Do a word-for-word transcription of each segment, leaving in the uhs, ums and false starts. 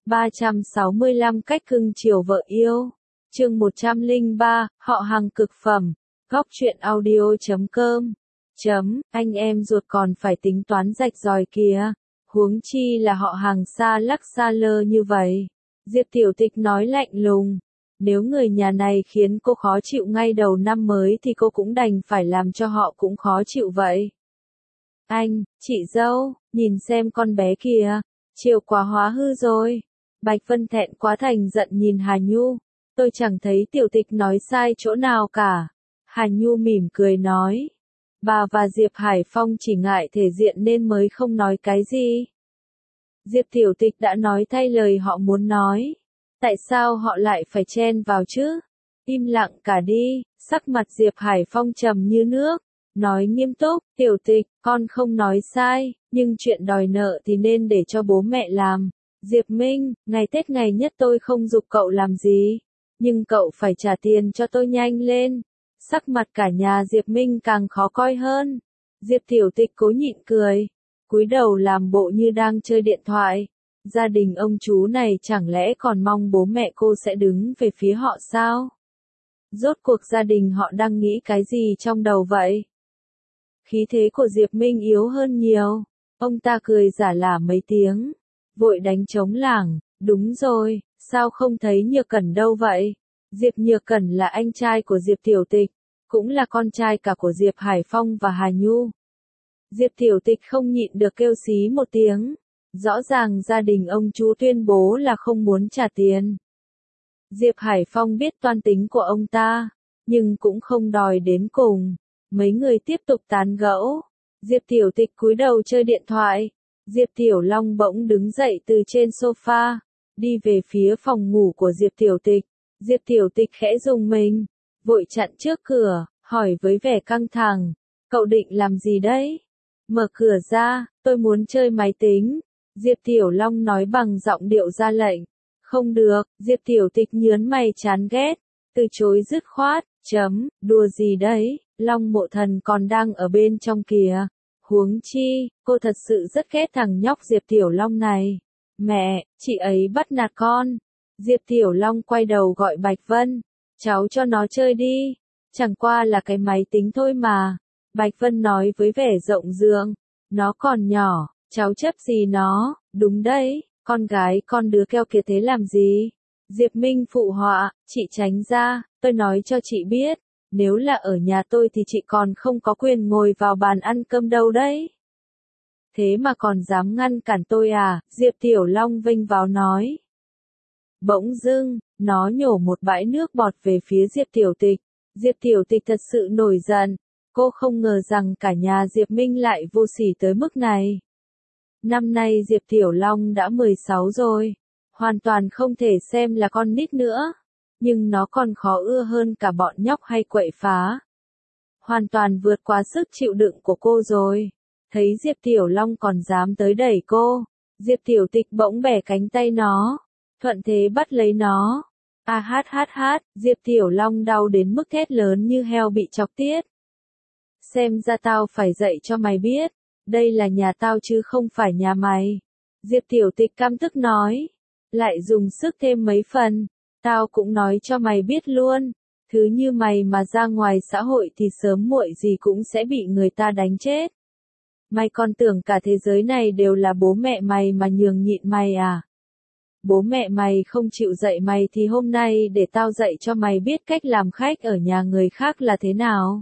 ba trăm sáu mươi lăm cách cưng chiều vợ yêu. Chương một trăm lẻ ba, họ hàng cực phẩm. Góc truyện audio chấm com. Chấm, anh em ruột còn phải tính toán rạch ròi kìa. Huống chi là họ hàng xa lắc xa lơ như vậy. Diệp Tiểu Tịch nói lạnh lùng. Nếu người nhà này khiến cô khó chịu ngay đầu năm mới thì cô cũng đành phải làm cho họ cũng khó chịu vậy. Anh, chị dâu, nhìn xem con bé kìa, chiều quá hóa hư rồi. Bạch Vân thẹn quá thành giận nhìn Hà Nhu. Tôi chẳng thấy Tiểu Tịch nói sai chỗ nào cả. Hà Nhu mỉm cười nói. Bà và Diệp Hải Phong chỉ ngại thể diện nên mới không nói cái gì. Diệp Tiểu Tịch đã nói thay lời họ muốn nói. Tại sao họ lại phải chen vào chứ? Im lặng cả đi, sắc mặt Diệp Hải Phong trầm như nước. Nói nghiêm túc, Tiểu Tịch, con không nói sai, nhưng chuyện đòi nợ thì nên để cho bố mẹ làm. Diệp Minh, ngày Tết ngày nhất tôi không giục cậu làm gì, nhưng cậu phải trả tiền cho tôi nhanh lên. Sắc mặt cả nhà Diệp Minh càng khó coi hơn. Diệp Tiểu Tịch cố nhịn cười, cúi đầu làm bộ như đang chơi điện thoại. Gia đình ông chú này chẳng lẽ còn mong bố mẹ cô sẽ đứng về phía họ sao? Rốt cuộc gia đình họ đang nghĩ cái gì trong đầu vậy? Khí thế của Diệp Minh yếu hơn nhiều. Ông ta cười giả lả mấy tiếng, vội đánh trống lảng. Đúng rồi, sao không thấy Nhược Cẩn đâu vậy? Diệp Nhược Cẩn là anh trai của Diệp Tiểu Tịch, cũng là con trai cả của Diệp Hải Phong và Hà Nhu. Diệp Tiểu Tịch không nhịn được kêu xí một tiếng. Rõ ràng gia đình ông chú tuyên bố là không muốn trả tiền. Diệp Hải Phong biết toan tính của ông ta, nhưng cũng không đòi đến cùng. Mấy người tiếp tục tán gẫu. Diệp Tiểu Tịch cúi đầu chơi điện thoại. Diệp Tiểu Long bỗng đứng dậy từ trên sofa, đi về phía phòng ngủ của Diệp Tiểu Tịch. Diệp Tiểu Tịch khẽ rùng mình, vội chặn trước cửa, hỏi với vẻ căng thẳng. Cậu định làm gì đấy? Mở cửa ra, tôi muốn chơi máy tính. Diệp Tiểu Long nói bằng giọng điệu ra lệnh. Không được, Diệp Tiểu Tịch nhớn mày chán ghét, từ chối dứt khoát. Chấm, đùa gì đấy, Long Mộ Thần còn đang ở bên trong kìa. Huống chi, cô thật sự rất ghét thằng nhóc Diệp Tiểu Long này. Mẹ, chị ấy bắt nạt con. Diệp Tiểu Long quay đầu gọi Bạch Vân. Cháu cho nó chơi đi. Chẳng qua là cái máy tính thôi mà. Bạch Vân nói với vẻ rộng rương. Nó còn nhỏ, cháu chấp gì nó. Đúng đấy, con gái con đứa keo kiệt thế làm gì? Diệp Minh phụ họa, chị tránh ra, tôi nói cho chị biết. Nếu là ở nhà tôi thì chị còn không có quyền ngồi vào bàn ăn cơm đâu đấy. Thế mà còn dám ngăn cản tôi à? Diệp Tiểu Long vênh váo nói. Bỗng dưng, nó nhổ một bãi nước bọt về phía Diệp Tiểu Tịch. Diệp Tiểu Tịch thật sự nổi giận. Cô không ngờ rằng cả nhà Diệp Minh lại vô sỉ tới mức này. Năm nay Diệp Tiểu Long đã mười sáu rồi. Hoàn toàn không thể xem là con nít nữa. Nhưng nó còn khó ưa hơn cả bọn nhóc hay quậy phá. Hoàn toàn vượt qua sức chịu đựng của cô rồi. Thấy Diệp Tiểu Long còn dám tới đẩy cô. Diệp Tiểu Tịch bỗng bẻ cánh tay nó. Thuận thế bắt lấy nó. A hát hát hát, Diệp Tiểu Long đau đến mức thét lớn như heo bị chọc tiết. Xem ra tao phải dạy cho mày biết. Đây là nhà tao chứ không phải nhà mày. Diệp Tiểu Tịch căm tức nói. Lại dùng sức thêm mấy phần. Tao cũng nói cho mày biết luôn. Thứ như mày mà ra ngoài xã hội thì sớm muộn gì cũng sẽ bị người ta đánh chết. Mày còn tưởng cả thế giới này đều là bố mẹ mày mà nhường nhịn mày à? Bố mẹ mày không chịu dạy mày thì hôm nay để tao dạy cho mày biết cách làm khách ở nhà người khác là thế nào.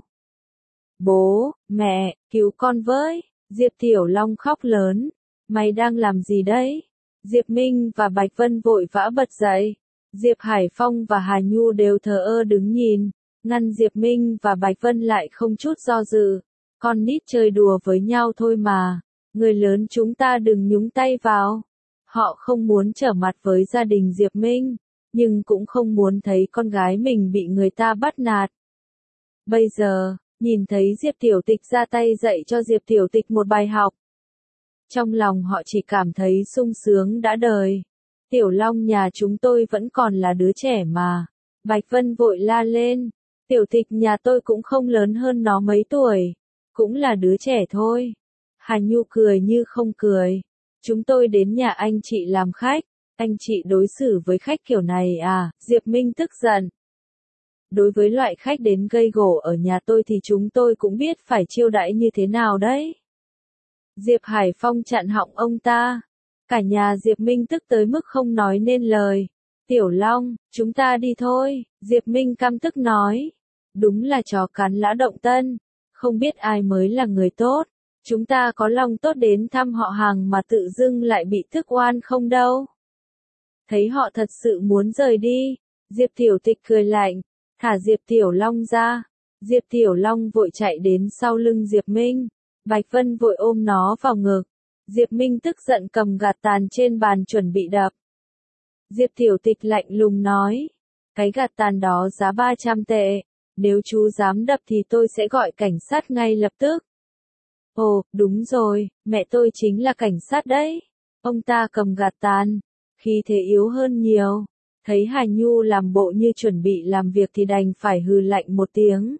Bố, mẹ, cứu con với. Diệp Tiểu Long khóc lớn. Mày đang làm gì đấy? Diệp Minh và Bạch Vân vội vã bật dậy. Diệp Hải Phong và Hà Nhu đều thờ ơ đứng nhìn. Ngăn Diệp Minh và Bạch Vân lại không chút do dự. Con nít chơi đùa với nhau thôi mà. Người lớn chúng ta đừng nhúng tay vào. Họ không muốn trở mặt với gia đình Diệp Minh. Nhưng cũng không muốn thấy con gái mình bị người ta bắt nạt. Bây giờ, nhìn thấy Diệp Tiểu Tịch ra tay dạy cho Diệp Tiểu Tịch một bài học. Trong lòng họ chỉ cảm thấy sung sướng đã đời. Tiểu Long nhà chúng tôi vẫn còn là đứa trẻ mà. Bạch Vân vội la lên. Tiểu Tịch nhà tôi cũng không lớn hơn nó mấy tuổi. Cũng là đứa trẻ thôi. Hà Nhu cười như không cười. Chúng tôi đến nhà anh chị làm khách. Anh chị đối xử với khách kiểu này à? Diệp Minh tức giận. Đối với loại khách đến gây gổ ở nhà tôi thì chúng tôi cũng biết phải chiêu đãi như thế nào đấy. Diệp Hải Phong chặn họng ông ta. Cả nhà Diệp Minh tức tới mức không nói nên lời. Tiểu Long, chúng ta đi thôi, Diệp Minh căm tức nói. Đúng là chó cắn lã động tân, không biết ai mới là người tốt. Chúng ta có lòng tốt đến thăm họ hàng mà tự dưng lại bị tức oan không đâu. Thấy họ thật sự muốn rời đi, Diệp Tiểu Tịch cười lạnh, thả Diệp Tiểu Long ra. Diệp Tiểu Long vội chạy đến sau lưng Diệp Minh, Bạch Vân vội ôm nó vào ngực. Diệp Minh tức giận cầm gạt tàn trên bàn chuẩn bị đập. Diệp Tiểu Tịch lạnh lùng nói, cái gạt tàn đó giá ba trăm tệ, nếu chú dám đập thì tôi sẽ gọi cảnh sát ngay lập tức. Ồ, đúng rồi, mẹ tôi chính là cảnh sát đấy. Ông ta cầm gạt tàn, khí thế yếu hơn nhiều. Thấy Hà Nhu làm bộ như chuẩn bị làm việc thì đành phải hừ lạnh một tiếng.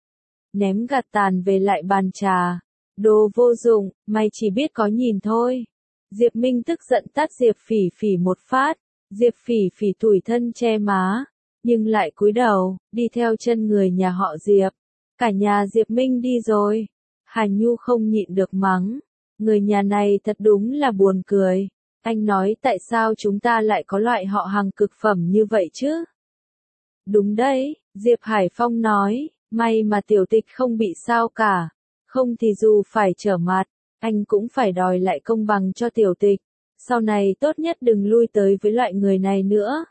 Ném gạt tàn về lại bàn trà. Đồ vô dụng, mày chỉ biết có nhìn thôi. Diệp Minh tức giận tát Diệp Phỉ Phỉ một phát. Diệp Phỉ Phỉ tủi thân che má, nhưng lại cúi đầu, đi theo chân người nhà họ Diệp. Cả nhà Diệp Minh đi rồi. Hà Nhu không nhịn được mắng. Người nhà này thật đúng là buồn cười. Anh nói tại sao chúng ta lại có loại họ hàng cực phẩm như vậy chứ? Đúng đấy, Diệp Hải Phong nói, may mà Tiểu Tịch không bị sao cả. Không thì dù phải trở mặt, anh cũng phải đòi lại công bằng cho Tiểu Tịch. Sau này tốt nhất đừng lui tới với loại người này nữa.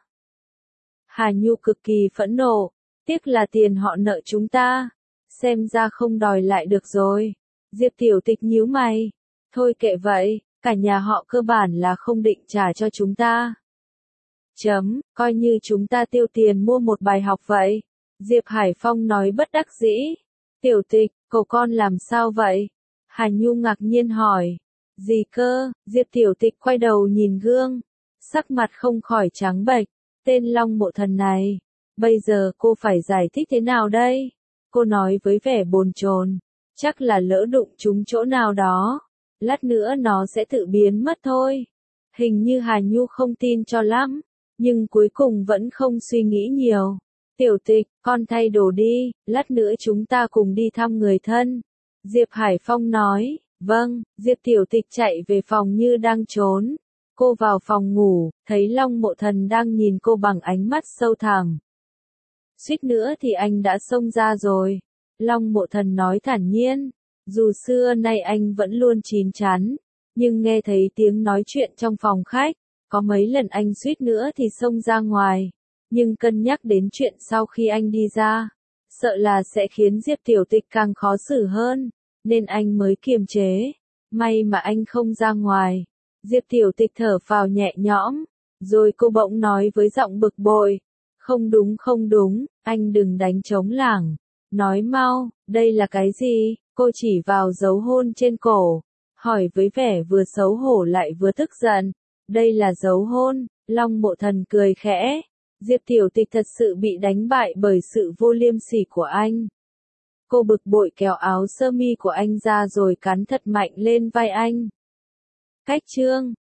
Hà Nhu cực kỳ phẫn nộ, tiếc là tiền họ nợ chúng ta. Xem ra không đòi lại được rồi. Diệp Tiểu Tịch nhíu mày. Thôi kệ vậy, cả nhà họ cơ bản là không định trả cho chúng ta. Chấm, coi như chúng ta tiêu tiền mua một bài học vậy. Diệp Hải Phong nói bất đắc dĩ. Tiểu Tịch, cậu con làm sao vậy? Hà Nhu ngạc nhiên hỏi. Gì cơ? Diệp Tiểu Tịch quay đầu nhìn gương. Sắc mặt không khỏi trắng bệch. Tên Long Mộ Thần này. Bây giờ cô phải giải thích thế nào đây? Cô nói với vẻ bồn chồn. Chắc là lỡ đụng trúng chỗ nào đó. Lát nữa nó sẽ tự biến mất thôi. Hình như Hà Nhu không tin cho lắm. Nhưng cuối cùng vẫn không suy nghĩ nhiều. Tiểu Tịch, con thay đồ đi. Lát nữa chúng ta cùng đi thăm người thân. Diệp Hải Phong nói. Vâng, Diệp Tiểu Tịch chạy về phòng như đang trốn. Cô vào phòng ngủ, thấy Long Mộ Thần đang nhìn cô bằng ánh mắt sâu thẳm. Suýt nữa thì anh đã xông ra rồi. Long Mộ Thần nói thản nhiên. Dù xưa nay anh vẫn luôn chín chắn, nhưng nghe thấy tiếng nói chuyện trong phòng khách, có mấy lần anh suýt nữa thì xông ra ngoài. Nhưng cân nhắc đến chuyện sau khi anh đi ra, sợ là sẽ khiến Diệp Tiểu Tịch càng khó xử hơn, nên anh mới kiềm chế. May mà anh không ra ngoài. Diệp Tiểu Tịch thở phào nhẹ nhõm, rồi cô bỗng nói với giọng bực bội. Không đúng không đúng, anh đừng đánh trống lảng. Nói mau, đây là cái gì? Cô chỉ vào dấu hôn trên cổ, hỏi với vẻ vừa xấu hổ lại vừa tức giận. Đây là dấu hôn. Long Mộ Thần cười khẽ. Diệp Tiểu Tịch thật sự bị đánh bại bởi sự vô liêm sỉ của anh. Cô bực bội kéo áo sơ mi của anh ra rồi cắn thật mạnh lên vai anh. Cách chương